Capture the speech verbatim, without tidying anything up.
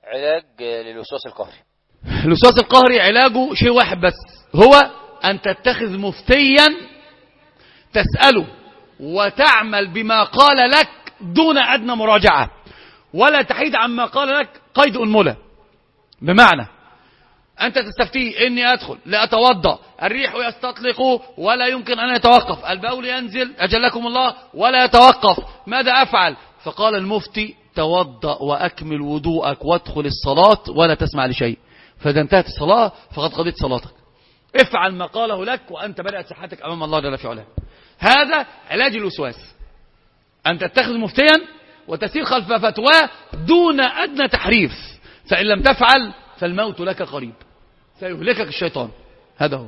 علاج للوسواس القهري. الوسواس القهري علاجه شيء واحد بس، هو أن تتخذ مفتيا تسأله وتعمل بما قال لك دون أدنى مراجعة، ولا تحيد عما قال لك قيد أنملة. بمعنى أنت تستفتيه إني أدخل لأتوضأ، الريح يستطلق ولا يمكن أن يتوقف، البول ينزل أجلكم الله ولا يتوقف، ماذا أفعل؟ فقال المفتي توضأ وأكمل وضوءك وادخل الصلاة ولا تسمع لشيء، فإذا انتهت الصلاة فقد قضيت صلاتك. افعل ما قاله لك وأنت بدأت صحتك أمام الله جل في علاه. هذا علاج الوسواس، أن تتخذ مفتيا وتسير خلف فتواه دون أدنى تحريف، فإن لم تفعل فالموت لك قريب، سيهلكك الشيطان. هذا هو.